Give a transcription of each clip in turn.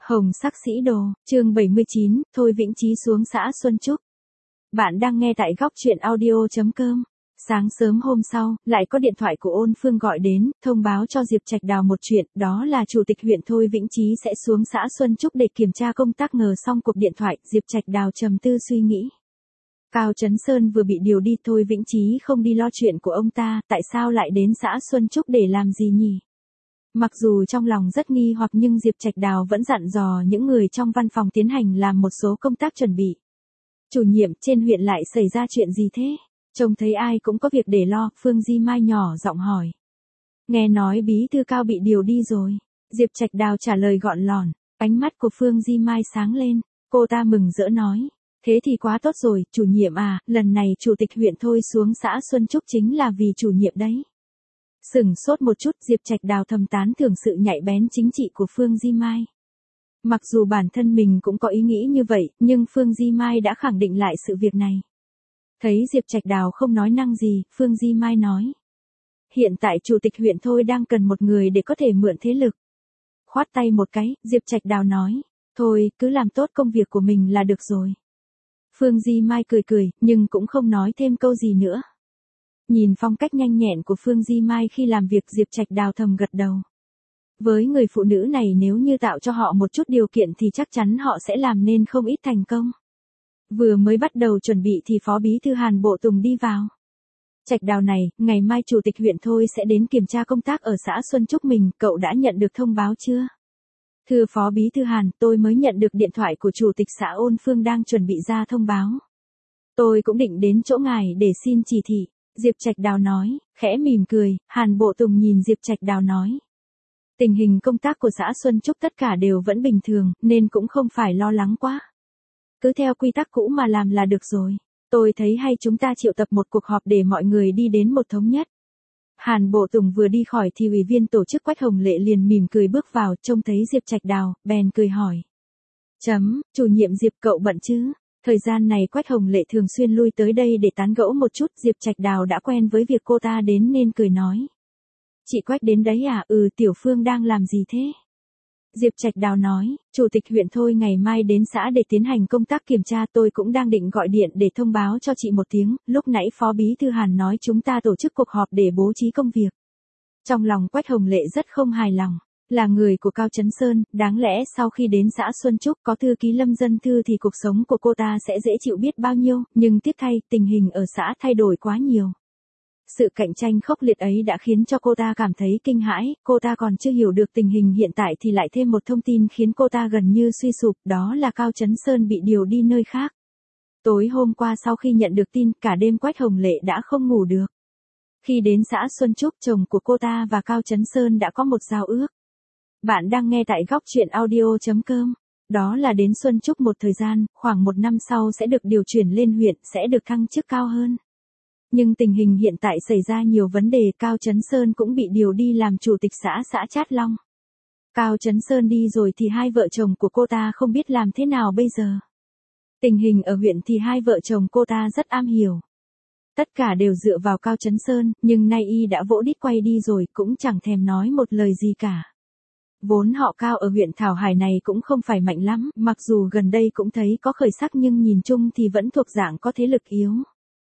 Hồng sắc sĩ đồ, chương 79, Thôi Vĩnh Chí xuống xã Xuân Trúc. Bạn đang nghe tại góc truyện audio.com. Sáng sớm hôm sau, lại có điện thoại của Ôn Phương gọi đến, thông báo cho Diệp Trạch Đào một chuyện, đó là Chủ tịch huyện Thôi Vĩnh Chí sẽ xuống xã Xuân Trúc để kiểm tra công tác. Ngờ xong cuộc điện thoại, Diệp Trạch Đào trầm tư suy nghĩ. Cao Chấn Sơn vừa bị điều đi, Thôi Vĩnh Chí không đi lo chuyện của ông ta, tại sao lại đến xã Xuân Trúc để làm gì nhỉ? Mặc dù trong lòng rất nghi hoặc nhưng Diệp Trạch Đào vẫn dặn dò những người trong văn phòng tiến hành làm một số công tác chuẩn bị. Chủ nhiệm, trên huyện lại xảy ra chuyện gì thế? Trông thấy ai cũng có việc để lo, Phương Di Mai nhỏ giọng hỏi. Nghe nói bí thư Cao bị điều đi rồi. Diệp Trạch Đào trả lời gọn lỏn, ánh mắt của Phương Di Mai sáng lên, cô ta mừng rỡ nói. Thế thì quá tốt rồi, chủ nhiệm à, lần này chủ tịch huyện Thôi xuống xã Xuân Trúc chính là vì chủ nhiệm đấy. Sửng sốt một chút, Diệp Trạch Đào thầm tán thưởng sự nhạy bén chính trị của Phương Di Mai. Mặc dù bản thân mình cũng có ý nghĩ như vậy, nhưng Phương Di Mai đã khẳng định lại sự việc này. Thấy Diệp Trạch Đào không nói năng gì, Phương Di Mai nói. Hiện tại chủ tịch huyện Thôi đang cần một người để có thể mượn thế lực. Khoát tay một cái, Diệp Trạch Đào nói. Thôi, cứ làm tốt công việc của mình là được rồi. Phương Di Mai cười cười, nhưng cũng không nói thêm câu gì nữa. Nhìn phong cách nhanh nhẹn của Phương Di Mai khi làm việc, Diệp Trạch Đào thầm gật đầu. Với người phụ nữ này, nếu như tạo cho họ một chút điều kiện thì chắc chắn họ sẽ làm nên không ít thành công. Vừa mới bắt đầu chuẩn bị thì Phó Bí thư Hàn Bộ Tùng đi vào. Trạch Đào này, ngày mai chủ tịch huyện Thôi sẽ đến kiểm tra công tác ở xã Xuân Trúc mình, cậu đã nhận được thông báo chưa? Thưa Phó Bí thư Hàn, tôi mới nhận được điện thoại của chủ tịch xã Ôn Phương đang chuẩn bị ra thông báo. Tôi cũng định đến chỗ ngài để xin chỉ thị. Diệp Trạch Đào nói, khẽ mỉm cười. Hàn Bộ Tùng nhìn Diệp Trạch Đào nói. Tình hình công tác của xã Xuân Trúc tất cả đều vẫn bình thường, nên cũng không phải lo lắng quá. Cứ theo quy tắc cũ mà làm là được rồi. Tôi thấy hay chúng ta triệu tập một cuộc họp để mọi người đi đến một thống nhất. Hàn Bộ Tùng vừa đi khỏi thì ủy viên tổ chức Quách Hồng Lệ liền mỉm cười bước vào, trông thấy Diệp Trạch Đào, bèn cười hỏi. Chủ nhiệm Diệp, cậu bận chứ? Thời gian này Quách Hồng Lệ thường xuyên lui tới đây để tán gẫu một chút, Diệp Trạch Đào đã quen với việc cô ta đến nên cười nói. Chị Quách đến đấy à? Tiểu Phương đang làm gì thế? Diệp Trạch Đào nói, chủ tịch huyện Thôi ngày mai đến xã để tiến hành công tác kiểm tra, tôi cũng đang định gọi điện để thông báo cho chị một tiếng, lúc nãy Phó Bí thư Hàn nói chúng ta tổ chức cuộc họp để bố trí công việc. Trong lòng Quách Hồng Lệ rất không hài lòng. Là người của Cao Chấn Sơn, đáng lẽ sau khi đến xã Xuân Trúc có thư ký Lâm Dân Thư thì cuộc sống của cô ta sẽ dễ chịu biết bao nhiêu, nhưng tiếc thay, tình hình ở xã thay đổi quá nhiều. Sự cạnh tranh khốc liệt ấy đã khiến cho cô ta cảm thấy kinh hãi, cô ta còn chưa hiểu được tình hình hiện tại thì lại thêm một thông tin khiến cô ta gần như suy sụp, đó là Cao Chấn Sơn bị điều đi nơi khác. Tối hôm qua sau khi nhận được tin, cả đêm Quách Hồng Lệ đã không ngủ được. Khi đến xã Xuân Trúc, chồng của cô ta và Cao Chấn Sơn đã có một giao ước. Bạn đang nghe tại góc truyện audio.com. Đó là đến Xuân Trúc một thời gian, khoảng 1 năm sau sẽ được điều chuyển lên huyện, sẽ được thăng chức cao hơn. Nhưng tình hình hiện tại xảy ra nhiều vấn đề, Cao Chấn Sơn cũng bị điều đi làm chủ tịch xã Chát Long. Cao Chấn Sơn đi rồi thì hai vợ chồng của cô ta không biết làm thế nào bây giờ. Tình hình ở huyện thì hai vợ chồng cô ta rất am hiểu. Tất cả đều dựa vào Cao Chấn Sơn, nhưng nay y đã vỗ đít quay đi rồi, cũng chẳng thèm nói một lời gì cả. Vốn họ Cao ở huyện Thảo Hải này cũng không phải mạnh lắm, mặc dù gần đây cũng thấy có khởi sắc nhưng nhìn chung thì vẫn thuộc dạng có thế lực yếu.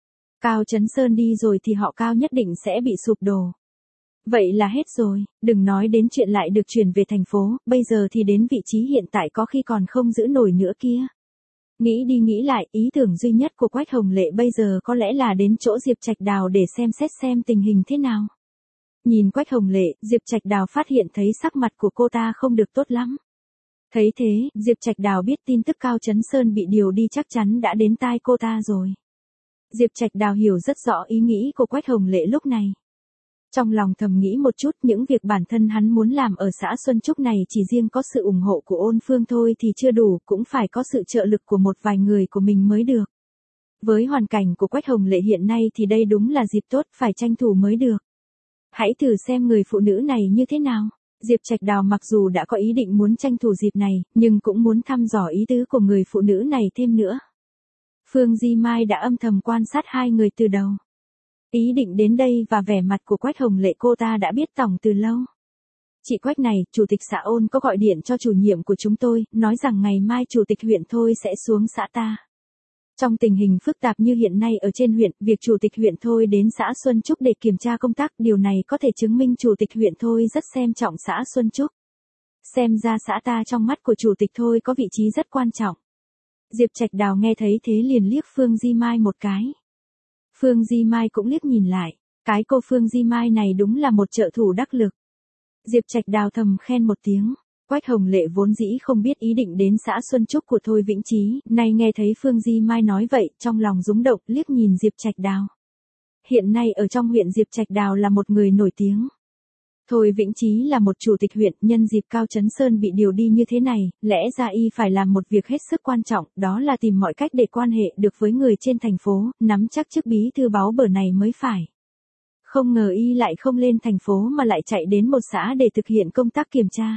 Cao Chấn Sơn đi rồi thì họ Cao nhất định sẽ bị sụp đổ. Vậy là hết rồi, đừng nói đến chuyện lại được chuyển về thành phố, bây giờ thì đến vị trí hiện tại có khi còn không giữ nổi nữa kia. Nghĩ đi nghĩ lại, ý tưởng duy nhất của Quách Hồng Lệ bây giờ có lẽ là đến chỗ Diệp Trạch Đào để xem xét xem tình hình thế nào. Nhìn Quách Hồng Lệ, Diệp Trạch Đào phát hiện thấy sắc mặt của cô ta không được tốt lắm. Thấy thế, Diệp Trạch Đào biết tin tức Cao Chấn Sơn bị điều đi chắc chắn đã đến tai cô ta rồi. Diệp Trạch Đào hiểu rất rõ ý nghĩ của Quách Hồng Lệ lúc này. Trong lòng thầm nghĩ một chút, những việc bản thân hắn muốn làm ở xã Xuân Trúc này chỉ riêng có sự ủng hộ của Ôn Phương thôi thì chưa đủ, cũng phải có sự trợ lực của một vài người của mình mới được. Với hoàn cảnh của Quách Hồng Lệ hiện nay thì đây đúng là dịp tốt, phải tranh thủ mới được. Hãy thử xem người phụ nữ này như thế nào. Diệp Trạch Đào mặc dù đã có ý định muốn tranh thủ dịp này, nhưng cũng muốn thăm dò ý tứ của người phụ nữ này thêm nữa. Phương Di Mai đã âm thầm quan sát hai người từ đầu. Ý định đến đây và vẻ mặt của Quách Hồng Lệ cô ta đã biết tỏng từ lâu. Chị Quách này, chủ tịch xã Ôn có gọi điện cho chủ nhiệm của chúng tôi, nói rằng ngày mai chủ tịch huyện thôi sẽ xuống xã ta. Trong tình hình phức tạp như hiện nay ở trên huyện, việc chủ tịch huyện thôi đến xã Xuân Trúc để kiểm tra công tác, điều này có thể chứng minh chủ tịch huyện thôi rất xem trọng xã Xuân Trúc. Xem ra xã ta trong mắt của chủ tịch thôi có vị trí rất quan trọng. Diệp Trạch Đào nghe thấy thế liền liếc Phương Di Mai một cái. Phương Di Mai cũng liếc nhìn lại, cái cô Phương Di Mai này đúng là một trợ thủ đắc lực. Diệp Trạch Đào thầm khen một tiếng. Quách Hồng Lệ vốn dĩ không biết ý định đến xã Xuân Trúc của Thôi Vĩnh Chí, nay nghe thấy Phương Di Mai nói vậy, trong lòng rúng động, liếc nhìn Diệp Trạch Đào. Hiện nay ở trong huyện Diệp Trạch Đào là một người nổi tiếng. Thôi Vĩnh Chí là một chủ tịch huyện, nhân dịp Cao Chấn Sơn bị điều đi như thế này, lẽ ra y phải làm một việc hết sức quan trọng, đó là tìm mọi cách để quan hệ được với người trên thành phố, nắm chắc chức bí thư báo bở này mới phải. Không ngờ y lại không lên thành phố mà lại chạy đến một xã để thực hiện công tác kiểm tra.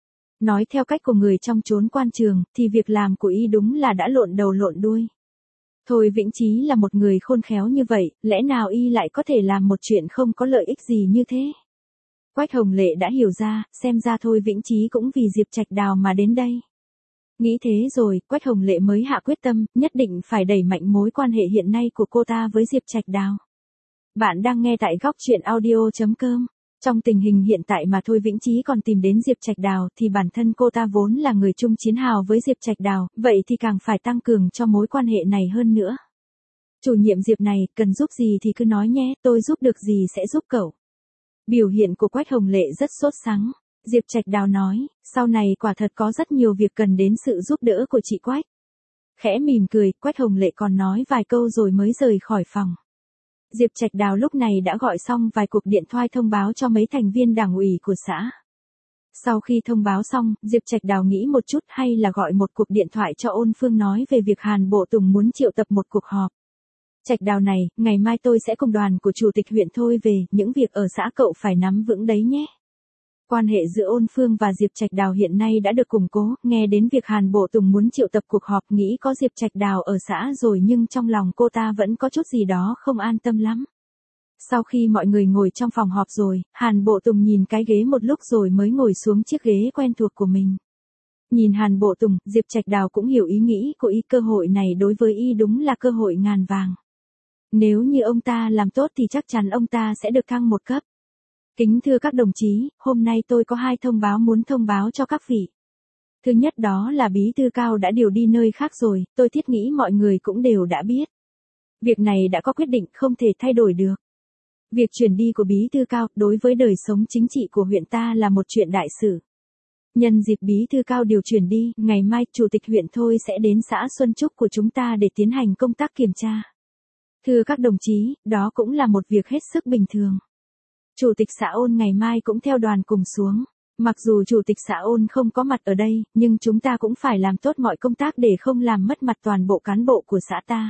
Nói theo cách của người trong chốn quan trường, thì việc làm của y đúng là đã lộn đầu lộn đuôi. Thôi Vĩnh Chí là một người khôn khéo như vậy, lẽ nào y lại có thể làm một chuyện không có lợi ích gì như thế? Quách Hồng Lệ đã hiểu ra, xem ra Thôi Vĩnh Chí cũng vì Diệp Trạch Đào mà đến đây. Nghĩ thế rồi, Quách Hồng Lệ mới hạ quyết tâm, nhất định phải đẩy mạnh mối quan hệ hiện nay của cô ta với Diệp Trạch Đào. Bạn đang nghe tại góc truyện audio.com. Trong tình hình hiện tại mà Thôi Vĩnh Chí còn tìm đến Diệp Trạch Đào thì bản thân cô ta vốn là người chung chiến hào với Diệp Trạch Đào, vậy thì càng phải tăng cường cho mối quan hệ này hơn nữa. Chủ nhiệm Diệp này, cần giúp gì thì cứ nói nhé, tôi giúp được gì sẽ giúp cậu. Biểu hiện của Quách Hồng Lệ rất sốt sắng. Diệp Trạch Đào nói, sau này quả thật có rất nhiều việc cần đến sự giúp đỡ của chị Quách. Khẽ mỉm cười, Quách Hồng Lệ còn nói vài câu rồi mới rời khỏi phòng. Diệp Trạch Đào lúc này đã gọi xong vài cuộc điện thoại thông báo cho mấy thành viên đảng ủy của xã. Sau khi thông báo xong, Diệp Trạch Đào nghĩ một chút hay là gọi một cuộc điện thoại cho Ôn Phương nói về việc Hàn Bộ Tùng muốn triệu tập một cuộc họp. Trạch Đào này, ngày mai tôi sẽ cùng đoàn của chủ tịch huyện thôi về, những việc ở xã cậu phải nắm vững đấy nhé. Quan hệ giữa Ôn Phương và Diệp Trạch Đào hiện nay đã được củng cố, nghe đến việc Hàn Bộ Tùng muốn triệu tập cuộc họp nghĩ có Diệp Trạch Đào ở xã rồi nhưng trong lòng cô ta vẫn có chút gì đó không an tâm lắm. Sau khi mọi người ngồi trong phòng họp rồi, Hàn Bộ Tùng nhìn cái ghế một lúc rồi mới ngồi xuống chiếc ghế quen thuộc của mình. Nhìn Hàn Bộ Tùng, Diệp Trạch Đào cũng hiểu ý nghĩ của y, cơ hội này đối với y đúng là cơ hội ngàn vàng. Nếu như ông ta làm tốt thì chắc chắn ông ta sẽ được thăng một cấp. Kính thưa các đồng chí, hôm nay tôi có 2 thông báo muốn thông báo cho các vị. Thứ nhất đó là bí thư Cao đã điều đi nơi khác rồi, tôi thiết nghĩ mọi người cũng đều đã biết. Việc này đã có quyết định không thể thay đổi được. Việc chuyển đi của bí thư Cao đối với đời sống chính trị của huyện ta là một chuyện đại sự. Nhân dịp bí thư Cao điều chuyển đi, ngày mai chủ tịch huyện thôi sẽ đến xã Xuân Trúc của chúng ta để tiến hành công tác kiểm tra. Thưa các đồng chí, đó cũng là một việc hết sức bình thường. Chủ tịch xã Ôn ngày mai cũng theo đoàn cùng xuống. Mặc dù chủ tịch xã Ôn không có mặt ở đây, nhưng chúng ta cũng phải làm tốt mọi công tác để không làm mất mặt toàn bộ cán bộ của xã ta.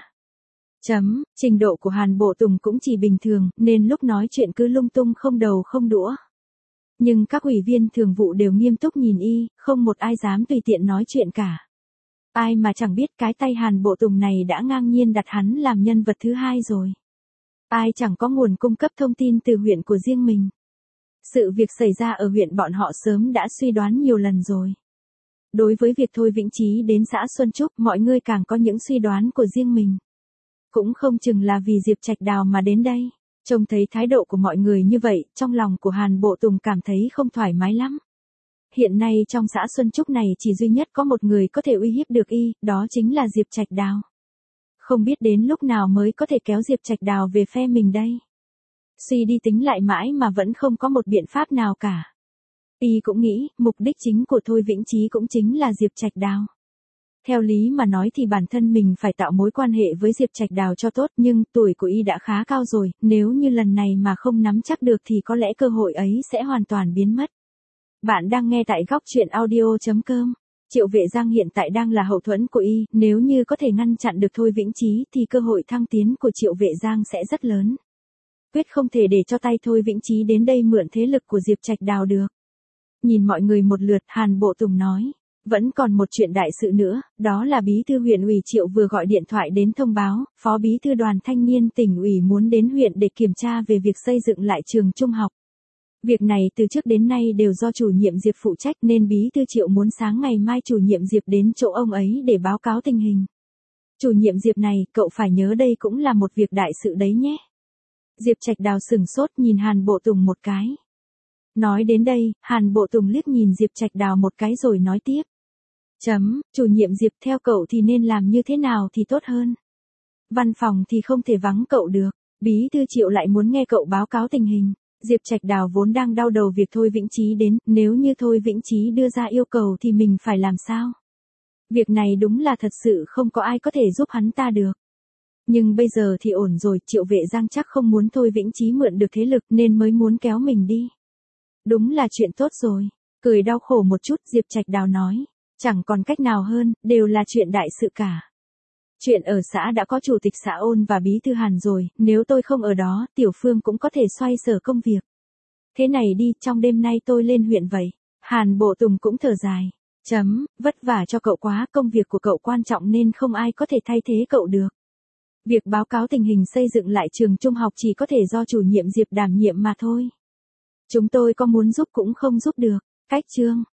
Trình độ của Hàn Bộ Tùng cũng chỉ bình thường, nên lúc nói chuyện cứ lung tung không đầu không đũa. Nhưng các ủy viên thường vụ đều nghiêm túc nhìn y, không một ai dám tùy tiện nói chuyện cả. Ai mà chẳng biết cái tay Hàn Bộ Tùng này đã ngang nhiên đặt hắn làm nhân vật thứ 2 rồi. Ai chẳng có nguồn cung cấp thông tin từ huyện của riêng mình. Sự việc xảy ra ở huyện bọn họ sớm đã suy đoán nhiều lần rồi. Đối với việc Thôi Vĩnh Chí đến xã Xuân Trúc, mọi người càng có những suy đoán của riêng mình. Cũng không chừng là vì Diệp Trạch Đào mà đến đây. Trông thấy thái độ của mọi người như vậy, trong lòng của Hàn Bộ Tùng cảm thấy không thoải mái lắm. Hiện nay trong xã Xuân Trúc này chỉ duy nhất có một người có thể uy hiếp được y, đó chính là Diệp Trạch Đào. Không biết đến lúc nào mới có thể kéo Diệp Trạch Đào về phe mình đây. Suy đi tính lại mãi mà vẫn không có một biện pháp nào cả. Y cũng nghĩ, mục đích chính của Thôi Vĩnh Chí cũng chính là Diệp Trạch Đào. Theo lý mà nói thì bản thân mình phải tạo mối quan hệ với Diệp Trạch Đào cho tốt, nhưng tuổi của y đã khá cao rồi, nếu như lần này mà không nắm chắc được thì có lẽ cơ hội ấy sẽ hoàn toàn biến mất. Bạn đang nghe tại góc truyện audio.com. Triệu Vệ Giang hiện tại đang là hậu thuẫn của y, nếu như có thể ngăn chặn được Thôi Vĩnh Chí thì cơ hội thăng tiến của Triệu Vệ Giang sẽ rất lớn. Quyết không thể để cho tay Thôi Vĩnh Chí đến đây mượn thế lực của Diệp Trạch Đào được. Nhìn mọi người một lượt, Hàn Bộ Tùng nói, vẫn còn một chuyện đại sự nữa, đó là bí thư huyện ủy Triệu vừa gọi điện thoại đến thông báo, phó bí thư đoàn thanh niên tỉnh ủy muốn đến huyện để kiểm tra về việc xây dựng lại trường trung học. Việc này từ trước đến nay đều do chủ nhiệm Diệp phụ trách nên bí thư Triệu muốn sáng ngày mai chủ nhiệm Diệp đến chỗ ông ấy để báo cáo tình hình. Chủ nhiệm Diệp này, cậu phải nhớ đây cũng là một việc đại sự đấy nhé. Diệp Trạch Đào sửng sốt nhìn Hàn Bộ Tùng một cái. Nói đến đây, Hàn Bộ Tùng liếc nhìn Diệp Trạch Đào một cái rồi nói tiếp. Chủ nhiệm Diệp theo cậu thì nên làm như thế nào thì tốt hơn. Văn phòng thì không thể vắng cậu được, bí thư Triệu lại muốn nghe cậu báo cáo tình hình. Diệp Trạch Đào vốn đang đau đầu việc Thôi Vĩnh Chí đến, nếu như Thôi Vĩnh Chí đưa ra yêu cầu thì mình phải làm sao? Việc này đúng là thật sự không có ai có thể giúp hắn ta được. Nhưng bây giờ thì ổn rồi, Triệu Vệ Giang chắc không muốn Thôi Vĩnh Chí mượn được thế lực nên mới muốn kéo mình đi. Đúng là chuyện tốt rồi. Cười đau khổ một chút, Diệp Trạch Đào nói. Chẳng còn cách nào hơn, đều là chuyện đại sự cả. Chuyện ở xã đã có chủ tịch xã Ôn và bí thư Hàn rồi, nếu tôi không ở đó, Tiểu Phương cũng có thể xoay sở công việc. Thế này đi, trong đêm nay tôi lên huyện vậy. Hàn Bộ Tùng cũng thở dài. Vất vả cho cậu quá, công việc của cậu quan trọng nên không ai có thể thay thế cậu được. Việc báo cáo tình hình xây dựng lại trường trung học chỉ có thể do chủ nhiệm Diệp đảm nhiệm mà thôi. Chúng tôi có muốn giúp cũng không giúp được. Cách chương